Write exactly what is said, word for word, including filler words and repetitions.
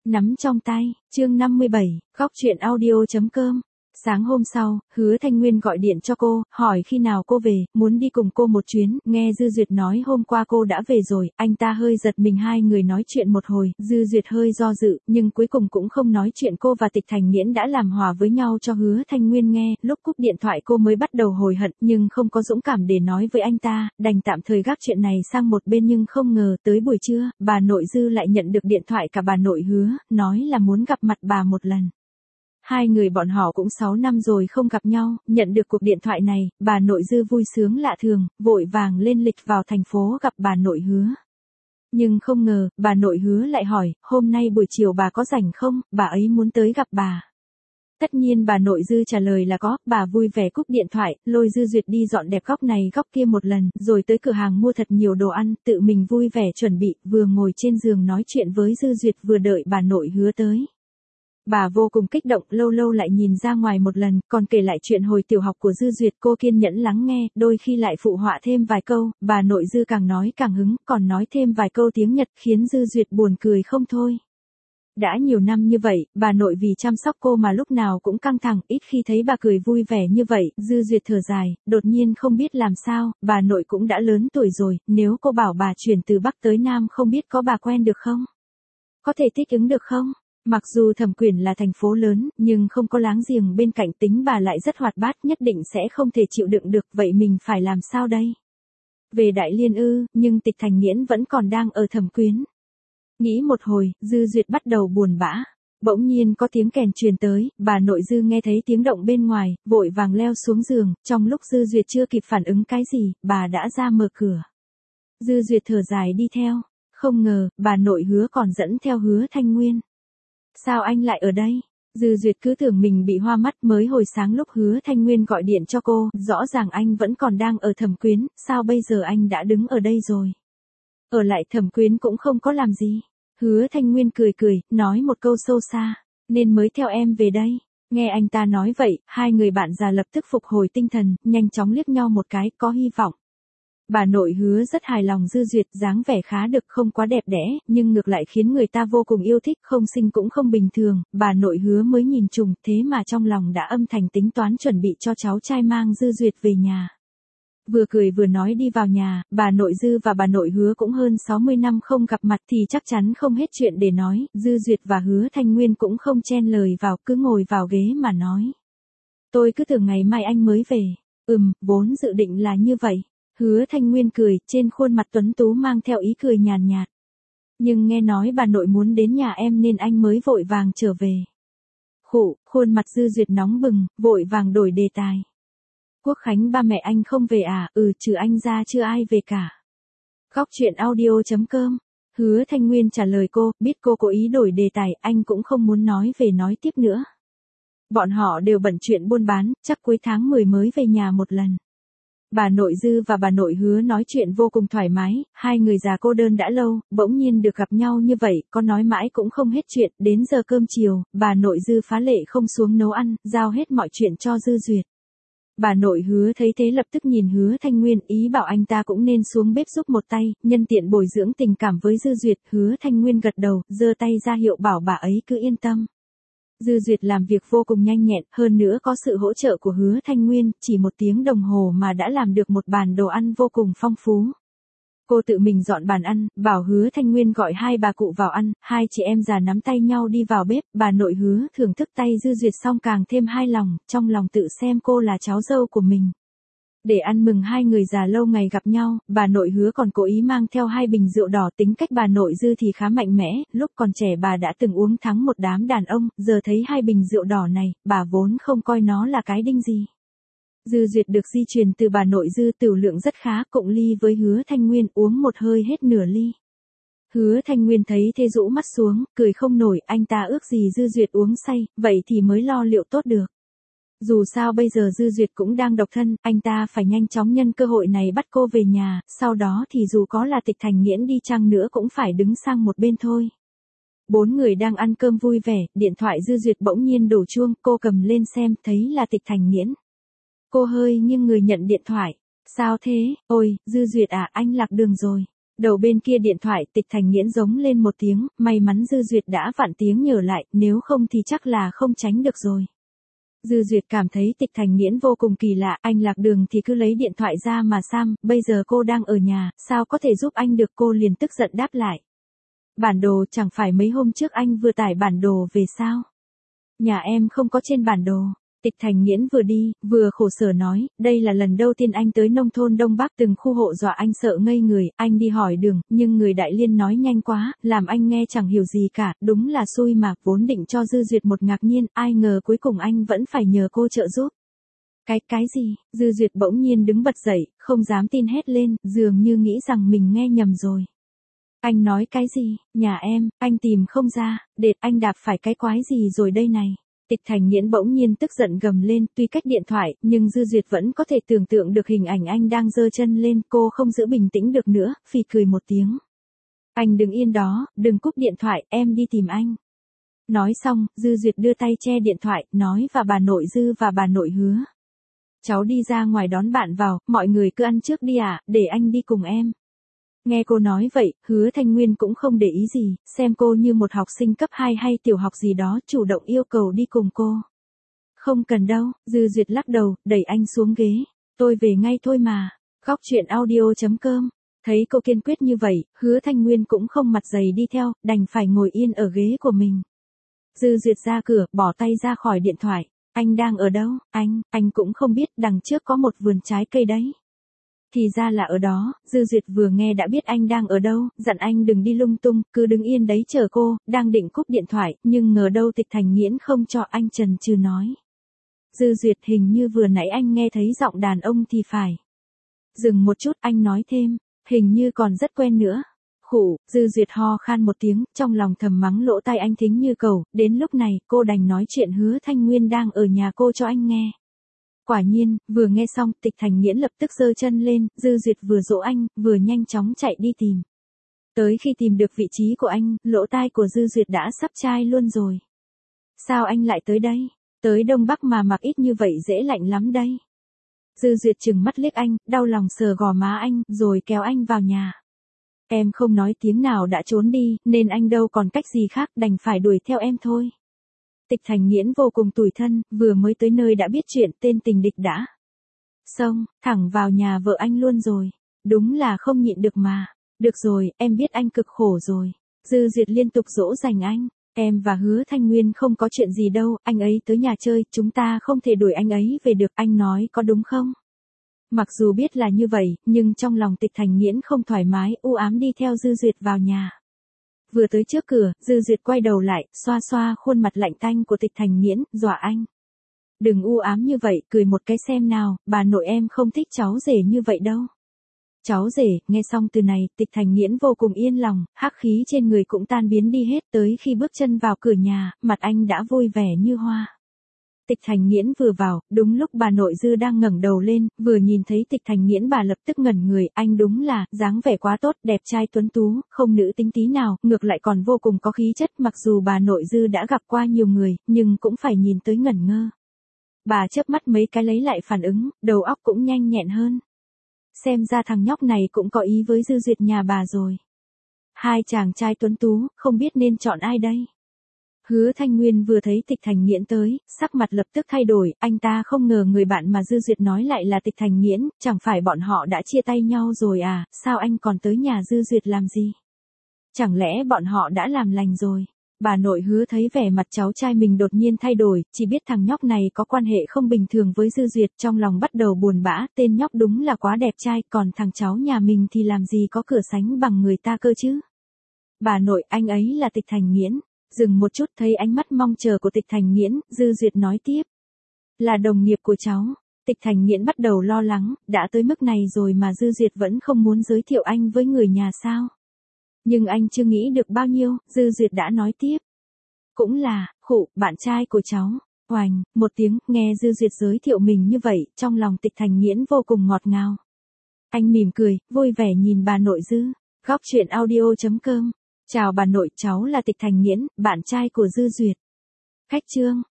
Nắm trong tay, chương năm mươi bảy, góc truyện audio chấm com. Sáng hôm sau, Hứa Thanh Nguyên gọi điện cho cô, hỏi khi nào cô về, muốn đi cùng cô một chuyến, nghe Dư Duyệt nói hôm qua cô đã về rồi, anh ta hơi giật mình, hai người nói chuyện một hồi, Dư Duyệt hơi do dự, nhưng cuối cùng cũng không nói chuyện cô và Tịch Thành Nghiễn đã làm hòa với nhau cho Hứa Thanh Nguyên nghe, lúc cúp điện thoại cô mới bắt đầu hối hận, nhưng không có dũng cảm để nói với anh ta, đành tạm thời gác chuyện này sang một bên, nhưng không ngờ, tới buổi trưa, bà nội Dư lại nhận được điện thoại cả bà nội Hứa, nói là muốn gặp mặt bà một lần. Hai người bọn họ cũng sáu năm rồi không gặp nhau, nhận được cuộc điện thoại này, bà nội Dư vui sướng lạ thường, vội vàng lên lịch vào thành phố gặp bà nội Hứa. Nhưng không ngờ, bà nội Hứa lại hỏi, hôm nay buổi chiều bà có rảnh không, bà ấy muốn tới gặp bà. Tất nhiên bà nội Dư trả lời là có, bà vui vẻ cúp điện thoại, lôi Dư Duyệt đi dọn đẹp góc này góc kia một lần, rồi tới cửa hàng mua thật nhiều đồ ăn, tự mình vui vẻ chuẩn bị, vừa ngồi trên giường nói chuyện với Dư Duyệt vừa đợi bà nội Hứa tới. Bà vô cùng kích động, lâu lâu lại nhìn ra ngoài một lần, còn kể lại chuyện hồi tiểu học của Dư Duyệt, cô kiên nhẫn lắng nghe, đôi khi lại phụ họa thêm vài câu, bà nội Dư càng nói càng hứng, còn nói thêm vài câu tiếng Nhật khiến Dư Duyệt buồn cười không thôi. Đã nhiều năm như vậy, bà nội vì chăm sóc cô mà lúc nào cũng căng thẳng, ít khi thấy bà cười vui vẻ như vậy, Dư Duyệt thở dài, đột nhiên không biết làm sao, bà nội cũng đã lớn tuổi rồi, nếu cô bảo bà chuyển từ Bắc tới Nam không biết có bà quen được không? Có thể thích ứng được không? Mặc dù Thẩm Quyển là thành phố lớn, nhưng không có láng giềng bên cạnh, tính bà lại rất hoạt bát, nhất định sẽ không thể chịu đựng được, vậy mình phải làm sao đây? Về Đại Liên ư, nhưng Tịch Thành Nghiễn vẫn còn đang ở Thẩm Quyến. Nghĩ một hồi, Dư Duyệt bắt đầu buồn bã. Bỗng nhiên có tiếng kèn truyền tới, bà nội Dư nghe thấy tiếng động bên ngoài, vội vàng leo xuống giường, trong lúc Dư Duyệt chưa kịp phản ứng cái gì, bà đã ra mở cửa. Dư Duyệt thở dài đi theo, không ngờ, bà nội Hứa còn dẫn theo Hứa Thanh Nguyên. Sao anh lại ở đây? Dư Duyệt cứ tưởng mình bị hoa mắt, mới hồi sáng lúc Hứa Thanh Nguyên gọi điện cho cô, rõ ràng anh vẫn còn đang ở Thẩm Quyến, sao bây giờ anh đã đứng ở đây rồi? Ở lại Thẩm Quyến cũng không có làm gì. Hứa Thanh Nguyên cười cười, nói một câu sâu xa, nên mới theo em về đây. Nghe anh ta nói vậy, hai người bạn già lập tức phục hồi tinh thần, nhanh chóng liếc nhau một cái, có hy vọng. Bà nội Hứa rất hài lòng Dư Duyệt, dáng vẻ khá được, không quá đẹp đẽ, nhưng ngược lại khiến người ta vô cùng yêu thích, không xinh cũng không bình thường, bà nội Hứa mới nhìn trùng, thế mà trong lòng đã âm thầm tính toán chuẩn bị cho cháu trai mang Dư Duyệt về nhà. Vừa cười vừa nói đi vào nhà, bà nội Dư và bà nội Hứa cũng hơn sáu mươi năm không gặp mặt thì chắc chắn không hết chuyện để nói, Dư Duyệt và Hứa Thanh Nguyên cũng không chen lời vào, cứ ngồi vào ghế mà nói. Tôi cứ tưởng ngày mai anh mới về. Ừm, vốn dự định là như vậy. Hứa Thanh Nguyên cười, trên khuôn mặt tuấn tú mang theo ý cười nhàn nhạt. Nhưng nghe nói bà nội muốn đến nhà em nên anh mới vội vàng trở về. Khụ, khuôn mặt Dư Duyệt nóng bừng, vội vàng đổi đề tài. Quốc khánh ba mẹ anh không về à? Ừ, trừ anh ra chưa ai về cả. Góc truyện audio chấm com. Hứa Thanh Nguyên trả lời cô, biết cô cố ý đổi đề tài, anh cũng không muốn nói về nói tiếp nữa. Bọn họ đều bận chuyện buôn bán, chắc cuối tháng mười mới về nhà một lần. Bà nội Dư và bà nội Hứa nói chuyện vô cùng thoải mái, hai người già cô đơn đã lâu, bỗng nhiên được gặp nhau như vậy, có nói mãi cũng không hết chuyện, đến giờ cơm chiều, bà nội Dư phá lệ không xuống nấu ăn, giao hết mọi chuyện cho Dư Duyệt. Bà nội Hứa thấy thế lập tức nhìn Hứa Thanh Nguyên, ý bảo anh ta cũng nên xuống bếp giúp một tay, nhân tiện bồi dưỡng tình cảm với Dư Duyệt. Hứa Thanh Nguyên gật đầu, giơ tay ra hiệu bảo bà ấy cứ yên tâm. Dư Duyệt làm việc vô cùng nhanh nhẹn, hơn nữa có sự hỗ trợ của Hứa Thanh Nguyên, chỉ một tiếng đồng hồ mà đã làm được một bàn đồ ăn vô cùng phong phú. Cô tự mình dọn bàn ăn, bảo Hứa Thanh Nguyên gọi hai bà cụ vào ăn, hai chị em già nắm tay nhau đi vào bếp, bà nội Hứa thưởng thức tay Dư Duyệt xong càng thêm hài lòng, trong lòng tự xem cô là cháu dâu của mình. Để ăn mừng hai người già lâu ngày gặp nhau, bà nội Hứa còn cố ý mang theo hai bình rượu đỏ, tính cách bà nội Dư thì khá mạnh mẽ, lúc còn trẻ bà đã từng uống thắng một đám đàn ông, giờ thấy hai bình rượu đỏ này, bà vốn không coi nó là cái đinh gì. Dư Duyệt được di truyền từ bà nội Dư, tửu lượng rất khá, cộng ly với Hứa Thanh Nguyên uống một hơi hết nửa ly. Hứa Thanh Nguyên thấy thế rũ mắt xuống, cười không nổi, anh ta ước gì Dư Duyệt uống say, vậy thì mới lo liệu tốt được. Dù sao bây giờ Dư Duyệt cũng đang độc thân, anh ta phải nhanh chóng nhân cơ hội này bắt cô về nhà, sau đó thì dù có là Tịch Thành Nghiễn đi chăng nữa cũng phải đứng sang một bên thôi. Bốn người đang ăn cơm vui vẻ, điện thoại Dư Duyệt bỗng nhiên đổ chuông, cô cầm lên xem, thấy là Tịch Thành Nghiễn. Cô hơi nghiêng người nhận điện thoại. Sao thế? Ôi, Dư Duyệt à, anh lạc đường rồi. Đầu bên kia điện thoại Tịch Thành Nghiễn giống lên một tiếng, may mắn Dư Duyệt đã vặn tiếng nhờ lại, nếu không thì chắc là không tránh được rồi. Dư Duyệt cảm thấy Tịch Thành Nghiễn vô cùng kỳ lạ, anh lạc đường thì cứ lấy điện thoại ra mà Sam, bây giờ cô đang ở nhà, sao có thể giúp anh được, cô liền tức giận đáp lại. Bản đồ chẳng phải mấy hôm trước anh vừa tải bản đồ về sao? Nhà em không có trên bản đồ. Tịch Thành Nghiễn vừa đi, vừa khổ sở nói, đây là lần đầu tiên anh tới nông thôn Đông Bắc, từng khu hộ dọa anh sợ ngây người, anh đi hỏi đường, nhưng người đại liên nói nhanh quá, làm anh nghe chẳng hiểu gì cả, đúng là xui mà, vốn định cho Dư Duyệt một ngạc nhiên, ai ngờ cuối cùng anh vẫn phải nhờ cô trợ giúp. Cái, cái gì? Dư Duyệt bỗng nhiên đứng bật dậy, không dám tin hét lên, dường như nghĩ rằng mình nghe nhầm rồi. Anh nói cái gì? Nhà em, anh tìm không ra, đệt anh đạp phải cái quái gì rồi đây này? Tịch Thành Nghiễn bỗng nhiên tức giận gầm lên, tuy cách điện thoại, nhưng Dư Duyệt vẫn có thể tưởng tượng được hình ảnh anh đang giơ chân lên, cô không giữ bình tĩnh được nữa, phì cười một tiếng. Anh đừng yên đó, đừng cúp điện thoại, em đi tìm anh. Nói xong, Dư Duyệt đưa tay che điện thoại, nói và bà nội Dư và bà nội Hứa. Cháu đi ra ngoài đón bạn vào, mọi người cứ ăn trước đi à, để anh đi cùng em. Nghe cô nói vậy, Hứa Thanh Nguyên cũng không để ý gì, xem cô như một học sinh cấp hai hay tiểu học gì đó, chủ động yêu cầu đi cùng cô. Không cần đâu, Dư Duyệt lắc đầu, đẩy anh xuống ghế. Tôi về ngay thôi mà. Góc chuyện audio chấm com. Thấy cô kiên quyết như vậy, Hứa Thanh Nguyên cũng không mặt dày đi theo, đành phải ngồi yên ở ghế của mình. Dư Duyệt ra cửa, bỏ tay ra khỏi điện thoại. Anh đang ở đâu? Anh, anh cũng không biết, đằng trước có một vườn trái cây đấy. Thì ra là ở đó, Dư Duyệt vừa nghe đã biết anh đang ở đâu, dặn anh đừng đi lung tung, cứ đứng yên đấy chờ cô, đang định cúp điện thoại, nhưng ngờ đâu Tịch Thành Nghiễn không cho anh chần chừ nói. Dư Duyệt, hình như vừa nãy anh nghe thấy giọng đàn ông thì phải. Dừng một chút, anh nói thêm, hình như còn rất quen nữa. Khụ, Dư Duyệt ho khan một tiếng, trong lòng thầm mắng lỗ tai anh thính như cầu, đến lúc này, cô đành nói chuyện Hứa Thanh Nguyên đang ở nhà cô cho anh nghe. Quả nhiên, vừa nghe xong, Tịch Thành Nghiễn lập tức giơ chân lên, Dư Duyệt vừa dỗ anh, vừa nhanh chóng chạy đi tìm. Tới khi tìm được vị trí của anh, lỗ tai của Dư Duyệt đã sắp chai luôn rồi. Sao anh lại tới đây? Tới Đông Bắc mà mặc ít như vậy dễ lạnh lắm đây. Dư Duyệt trừng mắt liếc anh, đau lòng sờ gò má anh, rồi kéo anh vào nhà. Em không nói tiếng nào đã trốn đi, nên anh đâu còn cách gì khác, đành phải đuổi theo em thôi. Tịch Thành Nghiễn vô cùng tủi thân, vừa mới tới nơi đã biết chuyện, tên tình địch đã xông thẳng vào nhà vợ anh luôn rồi. Đúng là không nhịn được mà. Được rồi, em biết anh cực khổ rồi. Dư Duyệt liên tục dỗ dành anh. Em và Hứa Thanh Nguyên không có chuyện gì đâu, anh ấy tới nhà chơi, chúng ta không thể đuổi anh ấy về được, anh nói có đúng không? Mặc dù biết là như vậy, nhưng trong lòng Tịch Thành Nghiễn không thoải mái, u ám đi theo Dư Duyệt vào nhà. Vừa tới trước cửa, Dư Duyệt quay đầu lại, xoa xoa khuôn mặt lạnh tanh của Tịch Thành Nghiễn, dọa anh. Đừng u ám như vậy, cười một cái xem nào, bà nội em không thích cháu rể như vậy đâu. Cháu rể, nghe xong từ này, Tịch Thành Nghiễn vô cùng yên lòng, hắc khí trên người cũng tan biến đi hết, tới khi bước chân vào cửa nhà, mặt anh đã vui vẻ như hoa. Tịch Thành Nghiễn vừa vào, đúng lúc bà nội Dư đang ngẩng đầu lên, vừa nhìn thấy Tịch Thành Nghiễn bà lập tức ngẩn người, anh đúng là, dáng vẻ quá tốt, đẹp trai tuấn tú, không nữ tính tí nào, ngược lại còn vô cùng có khí chất, mặc dù bà nội Dư đã gặp qua nhiều người, nhưng cũng phải nhìn tới ngẩn ngơ. Bà chớp mắt mấy cái lấy lại phản ứng, đầu óc cũng nhanh nhẹn hơn. Xem ra thằng nhóc này cũng có ý với Dư Duyệt nhà bà rồi. Hai chàng trai tuấn tú, không biết nên chọn ai đây? Hứa Thanh Nguyên vừa thấy Tịch Thành Nghiễn tới, sắc mặt lập tức thay đổi, anh ta không ngờ người bạn mà Dư Duyệt nói lại là Tịch Thành Nghiễn, chẳng phải bọn họ đã chia tay nhau rồi à, sao anh còn tới nhà Dư Duyệt làm gì? Chẳng lẽ bọn họ đã làm lành rồi? Bà nội Hứa thấy vẻ mặt cháu trai mình đột nhiên thay đổi, chỉ biết thằng nhóc này có quan hệ không bình thường với Dư Duyệt, trong lòng bắt đầu buồn bã, tên nhóc đúng là quá đẹp trai, còn thằng cháu nhà mình thì làm gì có cửa sánh bằng người ta cơ chứ? Bà nội, anh ấy là Tịch Thành Nghiễn. Dừng một chút thấy ánh mắt mong chờ của Tịch Thành Nghiễn, Dư Duyệt nói tiếp. Là đồng nghiệp của cháu. Tịch Thành Nghiễn bắt đầu lo lắng, đã tới mức này rồi mà Dư Duyệt vẫn không muốn giới thiệu anh với người nhà sao? Nhưng anh chưa nghĩ được bao nhiêu, Dư Duyệt đã nói tiếp. Cũng là, khụ, bạn trai của cháu. Oành, một tiếng, nghe Dư Duyệt giới thiệu mình như vậy, trong lòng Tịch Thành Nghiễn vô cùng ngọt ngào. Anh mỉm cười, vui vẻ nhìn bà nội Dư. Góc chuyện audio chấm com. Chào bà nội, cháu là Tịch Thành Nghiễn, bạn trai của Dư Duyệt. Khách trương.